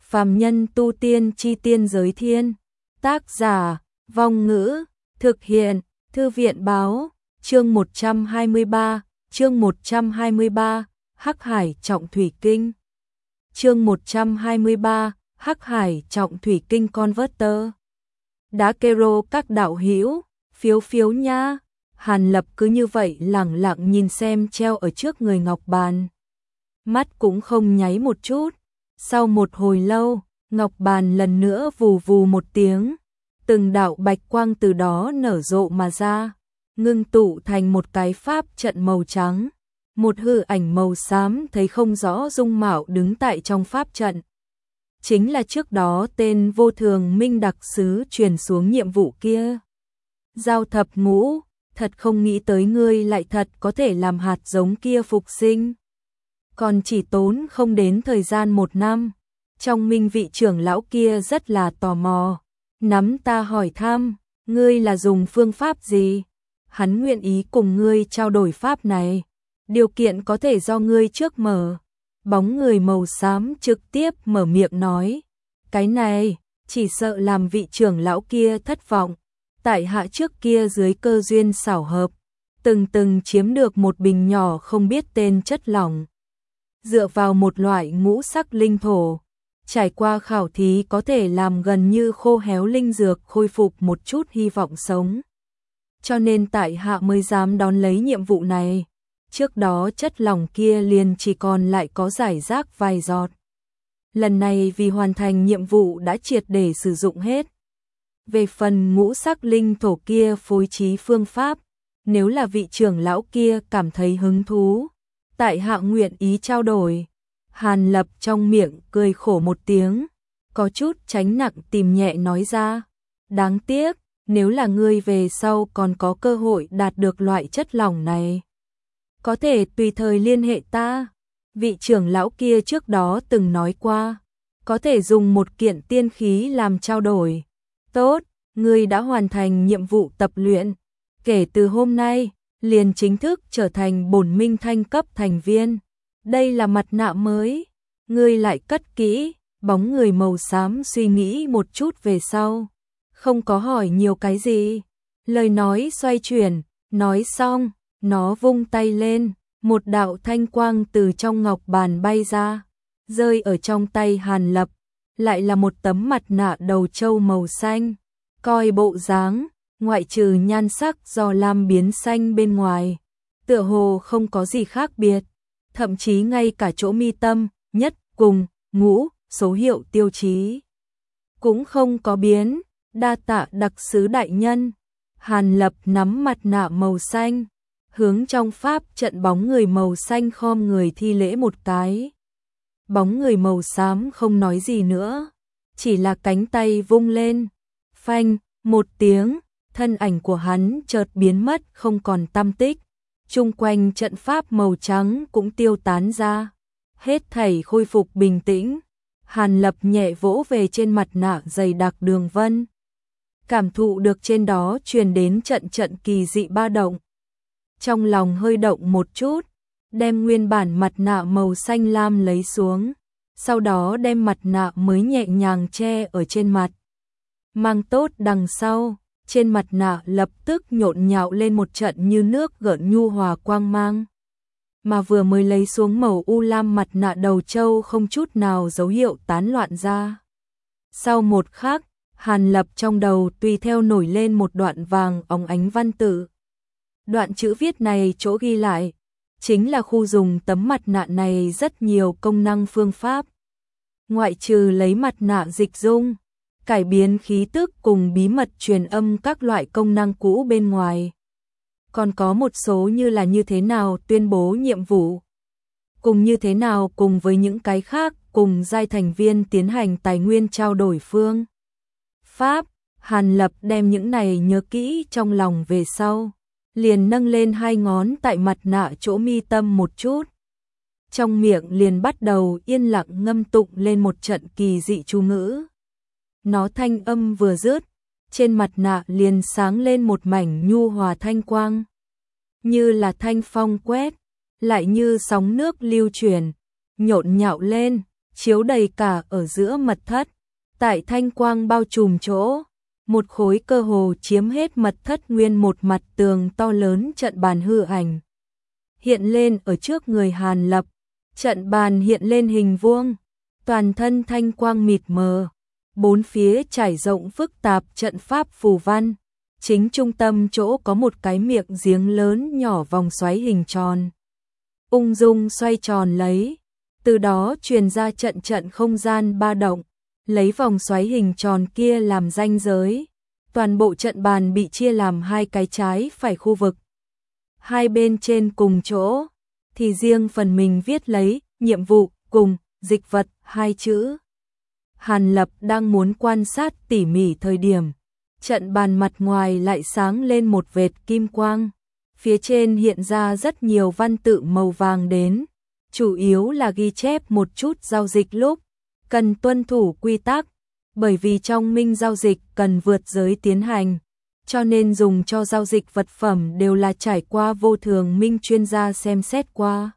Phàm nhân tu tiên chi tiên giới thiên. Tác giả, Vong Ngữ, thực hiện, Thư viện báo, chương 123, chương 123, Hắc Hải Trọng Thủy Kinh. Chương 123, Hắc Hải Trọng Thủy Kinh Converter. Đá kero các đạo hữu, phiếu phiếu nha. Hàn Lập cứ như vậy lẳng lặng nhìn xem treo ở trước người ngọc bàn. Mắt cũng không nháy một chút. Sau một hồi lâu, ngọc bàn lần nữa vù vù một tiếng. Từng đạo bạch quang từ đó nở rộ mà ra, ngưng tụ thành một cái pháp trận màu trắng. Một hư ảnh màu xám thấy không rõ dung mạo đứng tại trong pháp trận. Chính là trước đó tên Vô Thường Minh đặc sứ truyền xuống nhiệm vụ kia. Giao thập ngũ, thật không nghĩ tới ngươi lại thật có thể làm hạt giống kia phục sinh. Còn chỉ tốn không đến thời gian 1 năm. Trong Minh vị trưởng lão kia rất là tò mò. Nắm ta hỏi thăm, ngươi là dùng phương pháp gì? Hắn nguyện ý cùng ngươi trao đổi pháp này. Điều kiện có thể do ngươi trước mở. Bóng người màu xám trực tiếp mở miệng nói. Cái này, chỉ sợ làm vị trưởng lão kia thất vọng. Tại hạ trước kia dưới cơ duyên xảo hợp, từng chiếm được một bình nhỏ không biết tên chất lỏng. Dựa vào một loại ngũ sắc linh thổ, trải qua khảo thí có thể làm gần như khô héo linh dược khôi phục một chút hy vọng sống. Cho nên tại hạ mới dám đón lấy nhiệm vụ này. Trước đó chất lỏng kia liền chỉ còn lại có rải rác vài giọt. Lần này vì hoàn thành nhiệm vụ đã triệt để sử dụng hết. Về phần ngũ sắc linh thổ kia phối trí phương pháp, nếu là vị trưởng lão kia cảm thấy hứng thú, tại hạ nguyện ý trao đổi. Hàn Lập trong miệng cười khổ một tiếng, có chút tránh nặng tìm nhẹ nói ra. Đáng tiếc, nếu là ngươi về sau còn có cơ hội đạt được loại chất lỏng này, có thể tùy thời liên hệ ta. Vị trưởng lão kia trước đó từng nói qua, có thể dùng một kiện tiên khí làm trao đổi. Tốt, ngươi đã hoàn thành nhiệm vụ tập luyện. Kể từ hôm nay, liền chính thức trở thành bổn minh thanh cấp thành viên. Đây là mặt nạ mới, ngươi lại cất kỹ. Bóng người màu xám suy nghĩ một chút về sau, không có hỏi nhiều cái gì. Lời nói xoay chuyển, nói xong, nó vung tay lên, một đạo thanh quang từ trong ngọc bàn bay ra, rơi ở trong tay Hàn Lập, lại là một tấm mặt nạ đầu trâu màu xanh. Coi bộ dáng, ngoại trừ nhan sắc do lam biến xanh bên ngoài, tựa hồ không có gì khác biệt, thậm chí ngay cả chỗ mi tâm, nhất, cùng, ngũ, số hiệu tiêu chí cũng không có biến. Đa tạ đặc sứ đại nhân. Hàn Lập nắm mặt nạ màu xanh, hướng trong pháp trận bóng người màu xanh khom người thi lễ một cái. Bóng người màu xám không nói gì nữa, chỉ là cánh tay vung lên, phanh, một tiếng, thân ảnh của hắn chợt biến mất không còn tăm tích. Chung quanh trận pháp màu trắng cũng tiêu tán ra, hết thảy khôi phục bình tĩnh. Hàn Lập nhẹ vỗ về trên mặt nạ dày đặc đường vân, cảm thụ được trên đó truyền đến trận kỳ dị ba động. Trong lòng hơi động một chút, đem nguyên bản mặt nạ màu xanh lam lấy xuống, sau đó đem mặt nạ mới nhẹ nhàng che ở trên mặt. Mang tốt đằng sau, trên mặt nạ lập tức nhộn nhạo lên một trận như nước gợn nhu hòa quang mang. Mà vừa mới lấy xuống màu u lam mặt nạ đầu trâu không chút nào dấu hiệu tán loạn ra. Sau một khắc, Hàn Lập trong đầu tùy theo nổi lên một đoạn vàng óng ánh văn tự. Đoạn chữ viết này chỗ ghi lại, chính là khu dùng tấm mặt nạ này rất nhiều công năng phương pháp. Ngoại trừ lấy mặt nạ dịch dung, cải biến khí tức cùng bí mật truyền âm các loại công năng cũ bên ngoài. Còn có một số như là như thế nào tuyên bố nhiệm vụ, cùng như thế nào cùng với những cái khác cùng giai thành viên tiến hành tài nguyên trao đổi phương pháp. Hàn Lập đem những này nhớ kỹ trong lòng về sau, liền nâng lên 2 ngón tại mặt nạ chỗ mi tâm một chút. Trong miệng liền bắt đầu yên lặng ngâm tụng lên một trận kỳ dị chú ngữ. Nó thanh âm vừa dứt, trên mặt nạ liền sáng lên một mảnh nhu hòa thanh quang. Như là thanh phong quét, lại như sóng nước lưu chuyển, nhộn nhạo lên, chiếu đầy cả ở giữa mật thất. Tại thanh quang bao trùm chỗ, một khối cơ hồ chiếm hết mật thất nguyên một mặt tường to lớn trận bàn hư ảnh. Hiện lên ở trước người Hàn Lập, trận bàn hiện lên hình vuông, toàn thân thanh quang mịt mờ, bốn phía trải rộng phức tạp trận pháp phù văn, chính trung tâm chỗ có một cái miệng giếng lớn nhỏ vòng xoáy hình tròn. Ung dung xoay tròn lấy, từ đó truyền ra trận trận không gian ba động, lấy vòng xoáy hình tròn kia làm ranh giới. Toàn bộ trận bàn bị chia làm hai cái trái phải khu vực. Hai bên trên cùng chỗ, thì riêng phần mình viết lấy nhiệm vụ cùng dịch vật hai chữ. Hàn Lập đang muốn quan sát tỉ mỉ thời điểm, trận bàn mặt ngoài lại sáng lên một vệt kim quang. Phía trên hiện ra rất nhiều văn tự màu vàng đến, chủ yếu là ghi chép một chút giao dịch lúc cần tuân thủ quy tắc, bởi vì trong minh giao dịch cần vượt giới tiến hành, cho nên dùng cho giao dịch vật phẩm đều là trải qua vô thường minh chuyên gia xem xét qua.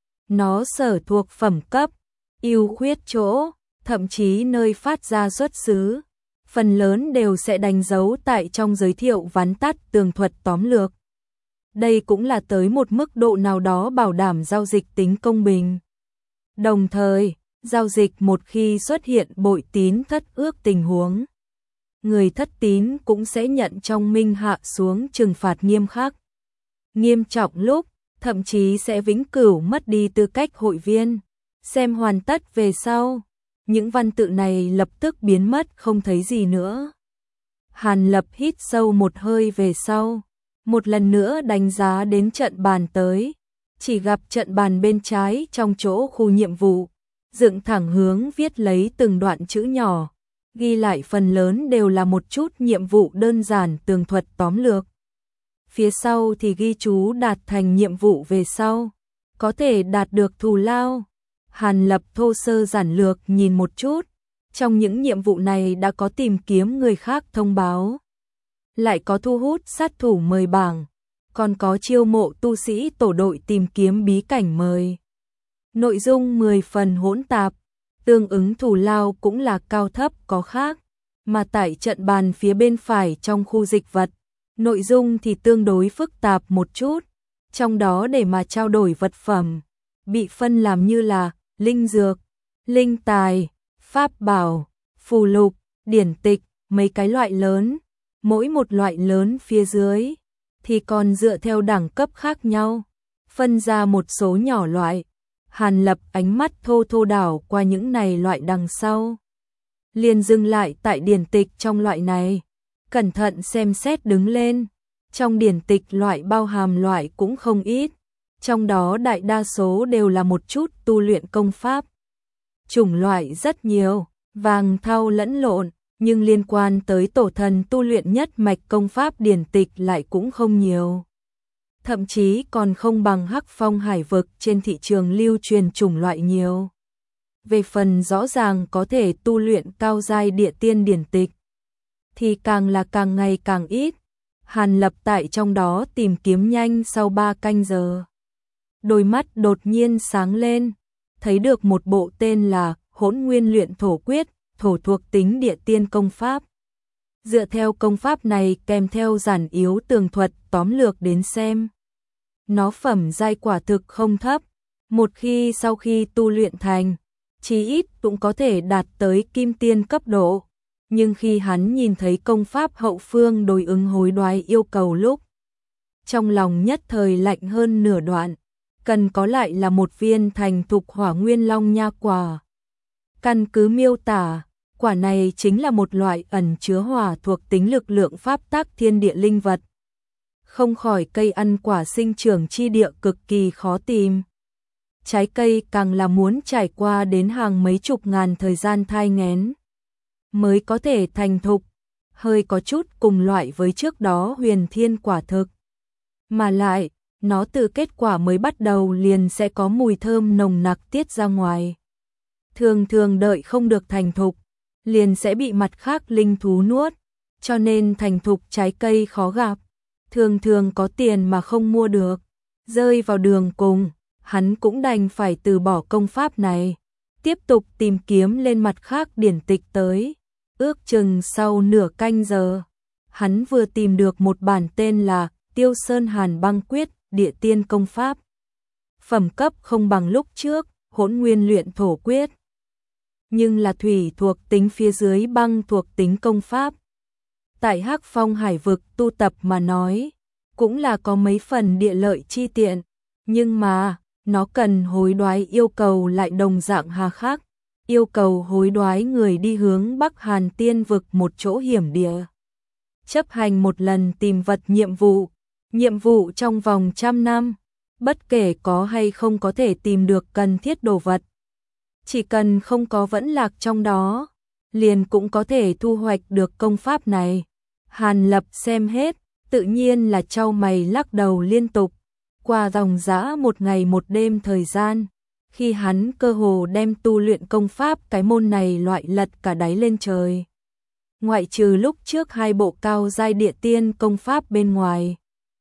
Nó sở thuộc phẩm cấp, ưu khuyết chỗ, thậm chí nơi phát ra xuất xứ, phần lớn đều sẽ đánh dấu tại trong giới thiệu vắn tắt tường thuật tóm lược. Đây cũng là tới một mức độ nào đó bảo đảm giao dịch tính công bình. Đồng thời, giao dịch một khi xuất hiện bội tín thất ước tình huống, người thất tín cũng sẽ nhận trong minh hạ xuống trừng phạt nghiêm khắc. Nghiêm trọng lúc, thậm chí sẽ vĩnh cửu mất đi tư cách hội viên. Xem hoàn tất về sau, những văn tự này lập tức biến mất không thấy gì nữa. Hàn Lập hít sâu một hơi về sau, một lần nữa đánh giá đến trận bàn tới, chỉ gặp trận bàn bên trái trong chỗ khu nhiệm vụ, dựng thẳng hướng viết lấy từng đoạn chữ nhỏ, ghi lại phần lớn đều là một chút nhiệm vụ đơn giản tường thuật tóm lược. Phía sau thì ghi chú đạt thành nhiệm vụ về sau, có thể đạt được thù lao. Hàn Lập thô sơ giản lược nhìn một chút, trong những nhiệm vụ này đã có tìm kiếm người khác thông báo, lại có thu hút sát thủ mời bảng, còn có chiêu mộ tu sĩ tổ đội tìm kiếm bí cảnh mời. Nội dung 10 phần hỗn tạp, tương ứng thù lao cũng là cao thấp có khác, mà tại trận bàn phía bên phải trong khu dịch vật, nội dung thì tương đối phức tạp một chút, trong đó để mà trao đổi vật phẩm, bị phân làm như là linh dược, linh tài, pháp bảo, phù lục, điển tịch, mấy cái loại lớn, mỗi một loại lớn phía dưới thì còn dựa theo đẳng cấp khác nhau, phân ra một số nhỏ loại. Hàn Lập ánh mắt thô thô đảo qua những này loại đằng sau, liền dừng lại tại điển tịch trong loại này, cẩn thận xem xét đứng lên. Trong điển tịch loại bao hàm loại cũng không ít, trong đó đại đa số đều là một chút tu luyện công pháp. Chủng loại rất nhiều, vàng thau lẫn lộn, nhưng liên quan tới tổ thần tu luyện nhất mạch công pháp điển tịch lại cũng không nhiều. Thậm chí còn không bằng Hắc Phong hải vực trên thị trường lưu truyền chủng loại nhiều. Về phần rõ ràng có thể tu luyện cao giai địa tiên điển tịch, thì càng là càng ngày càng ít. Hàn Lập tại trong đó tìm kiếm nhanh sau 3 canh giờ. Đôi mắt đột nhiên sáng lên, thấy được một bộ tên là Hỗn Nguyên Luyện Thổ Quyết, thổ thuộc tính địa tiên công pháp. Dựa theo công pháp này kèm theo giản yếu tường thuật tóm lược đến xem, nó phẩm giai quả thực không thấp, một khi sau khi tu luyện thành, chí ít cũng có thể đạt tới kim tiên cấp độ. Nhưng khi hắn nhìn thấy công pháp hậu phương đối ứng hối đoái yêu cầu lúc, trong lòng nhất thời lạnh hơn nửa đoạn, cần có lại là một viên thành thục hỏa nguyên long nha quả. Căn cứ miêu tả, quả này chính là một loại ẩn chứa hỏa thuộc tính lực lượng pháp tắc thiên địa linh vật. Không khỏi cây ăn quả sinh trưởng chi địa cực kỳ khó tìm. Trái cây càng là muốn trải qua đến hàng mấy chục ngàn thời gian thai nghén mới có thể thành thục, hơi có chút cùng loại với trước đó huyền thiên quả thực. Mà lại, nó từ kết quả mới bắt đầu liền sẽ có mùi thơm nồng nặc tiết ra ngoài. Thường thường đợi không được thành thục, liền sẽ bị mặt khác linh thú nuốt, cho nên thành thục trái cây khó gặp, thường thường có tiền mà không mua được. Rơi vào đường cùng, hắn cũng đành phải từ bỏ công pháp này, tiếp tục tìm kiếm lên mặt khác điển tịch tới. Ước chừng sau nửa canh giờ, hắn vừa tìm được một bản tên là Tiêu Sơn Hàn Băng Quyết, địa tiên công pháp. Phẩm cấp không bằng lúc trước, Hỗn Nguyên Luyện Thổ Quyết, nhưng là thủy thuộc tính phía dưới băng thuộc tính công pháp. Tại Hắc Phong Hải vực tu tập mà nói, cũng là có mấy phần địa lợi chi tiện, nhưng mà nó cần hối đoái yêu cầu lại đồng dạng hà khắc, yêu cầu hối đoái người đi hướng Bắc Hàn Tiên vực một chỗ hiểm địa, chấp hành một lần tìm vật nhiệm vụ trong vòng 100 năm, bất kể có hay không có thể tìm được cần thiết đồ vật, chỉ cần không có vẫn lạc trong đó, liền cũng có thể thu hoạch được công pháp này. Hàn Lập xem hết, tự nhiên là chau mày lắc đầu liên tục. Qua dòng dã một ngày một đêm thời gian, khi hắn cơ hồ đem tu luyện công pháp cái môn này loại lật cả đáy lên trời. Ngoại trừ lúc trước 2 bộ cao giai địa tiên công pháp bên ngoài,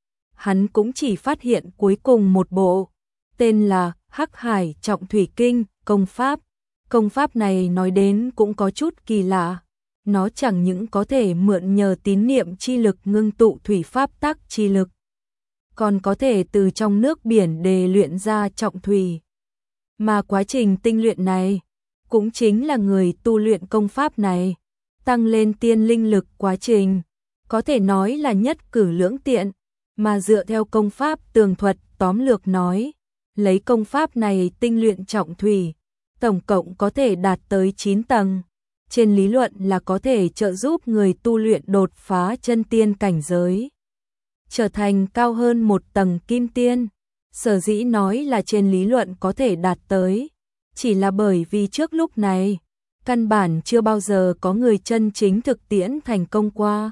hắn cũng chỉ phát hiện cuối cùng một bộ, tên là Hắc Hải Trọng Thủy Kinh công pháp. Công pháp này nói đến cũng có chút kỳ lạ, nó chẳng những có thể mượn nhờ tín niệm chi lực ngưng tụ thủy pháp tắc chi lực, còn có thể từ trong nước biển đề luyện ra trọng thủy. Mà quá trình tinh luyện này, cũng chính là người tu luyện công pháp này, tăng lên tiên linh lực quá trình, có thể nói là nhất cử lưỡng tiện, mà dựa theo công pháp tường thuật tóm lược nói, lấy công pháp này tinh luyện trọng thủy, tổng cộng có thể đạt tới 9 tầng. Trên lý luận là có thể trợ giúp người tu luyện đột phá chân tiên cảnh giới, trở thành cao hơn một tầng kim tiên. Sở dĩ nói là trên lý luận có thể đạt tới, chỉ là bởi vì trước lúc này, căn bản chưa bao giờ có người chân chính thực tiễn thành công qua.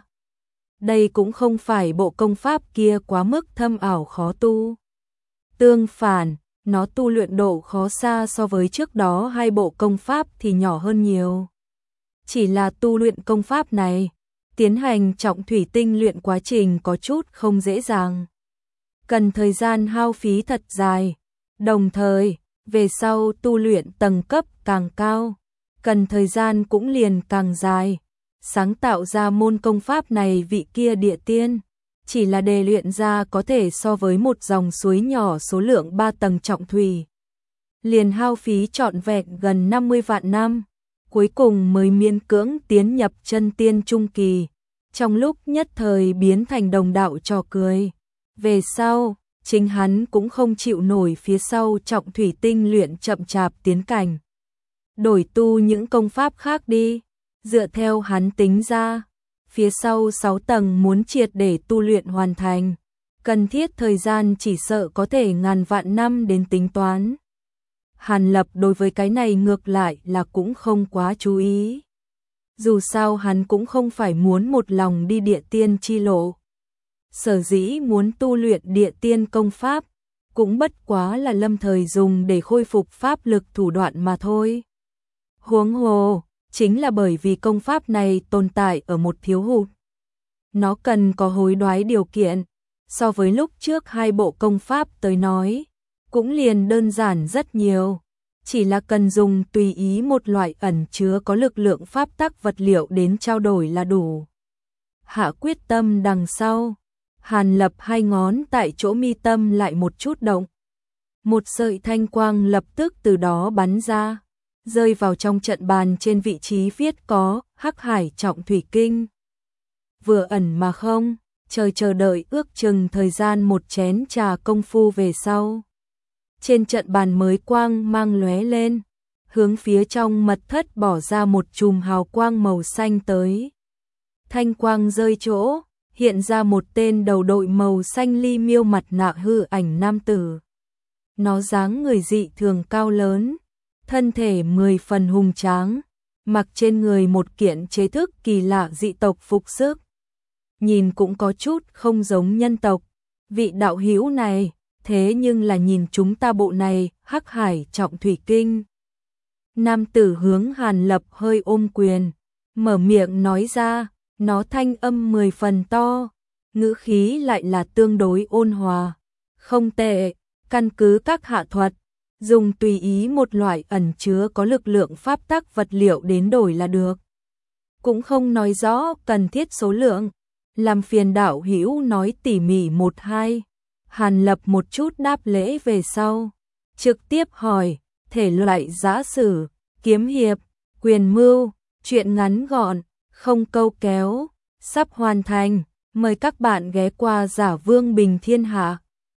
Đây cũng không phải bộ công pháp kia quá mức thâm ảo khó tu. Tương phản, nó tu luyện độ khó xa so với trước đó 2 bộ công pháp thì nhỏ hơn nhiều. Chỉ là tu luyện công pháp này, tiến hành trọng thủy tinh luyện quá trình có chút không dễ dàng. Cần thời gian hao phí thật dài, đồng thời, về sau tu luyện tầng cấp càng cao, cần thời gian cũng liền càng dài. Sáng tạo ra môn công pháp này vị kia địa tiên, chỉ là đề luyện ra có thể so với một dòng suối nhỏ số lượng 3 tầng trọng thủy. Liền hao phí trọn vẹn gần 50 vạn năm, cuối cùng mới miễn cưỡng tiến nhập chân tiên trung kỳ, trong lúc nhất thời biến thành đồng đạo trò cười. Về sau, chính hắn cũng không chịu nổi phía sau trọng thủy tinh luyện chậm chạp tiến cảnh. Đổi tu những công pháp khác đi, dựa theo hắn tính ra, phía sau 6 tầng muốn triệt để tu luyện hoàn thành, cần thiết thời gian chỉ sợ có thể ngàn vạn năm đến tính toán. Hàn Lập đối với cái này ngược lại là cũng không quá chú ý. Dù sao hắn cũng không phải muốn một lòng đi địa tiên chi lộ. Sở dĩ muốn tu luyện địa tiên công pháp, cũng bất quá là lâm thời dùng để khôi phục pháp lực thủ đoạn mà thôi. Huống hồ, chính là bởi vì công pháp này tồn tại ở một thiếu hụt. Nó cần có hối đoái điều kiện, so với lúc trước 2 bộ công pháp tới nói, cũng liền đơn giản rất nhiều, chỉ là cần dùng tùy ý một loại ẩn chứa có lực lượng pháp tắc vật liệu đến trao đổi là đủ. Hạ quyết tâm đằng sau, Hàn Lập 2 ngón tại chỗ mi tâm lại một chút động. Một sợi thanh quang lập tức từ đó bắn ra, rơi vào trong trận bàn trên vị trí viết có Hắc Hải Trọng Thủy Kinh. Vừa ẩn mà không, chờ đợi ước chừng thời gian một chén trà công phu về sau. Trên trận bàn mới quang mang lóe lên, hướng phía trong mật thất bỏ ra một chùm hào quang màu xanh tới. Thanh quang rơi chỗ, hiện ra một tên đầu đội màu xanh ly miêu mặt nạ hư ảnh nam tử. Nó dáng người dị thường cao lớn, thân thể 10 phần hùng tráng, mặc trên người một kiện chế thức kỳ lạ dị tộc phục sức. Nhìn cũng có chút không giống nhân tộc. Vị đạo hữu này, thế nhưng là nhìn chúng ta bộ này, Hắc Hải Trọng Thủy Kinh. Nam tử hướng Hàn Lập hơi ôm quyền, mở miệng nói ra, nó thanh âm 10 phần to, ngữ khí lại là tương đối ôn hòa. Không tệ, căn cứ các hạ thuật, dùng tùy ý một loại ẩn chứa có lực lượng pháp tắc vật liệu đến đổi là được. Cũng không nói rõ cần thiết số lượng, làm phiền đạo hữu nói tỉ mỉ một hai. Hàn Lập một chút đáp lễ về sau, trực tiếp hỏi, thể loại giã sử, kiếm hiệp, quyền mưu, truyện ngắn gọn, không câu kéo, sắp hoàn thành, mời các bạn ghé qua Giả Vương Bình Thiên Hạ.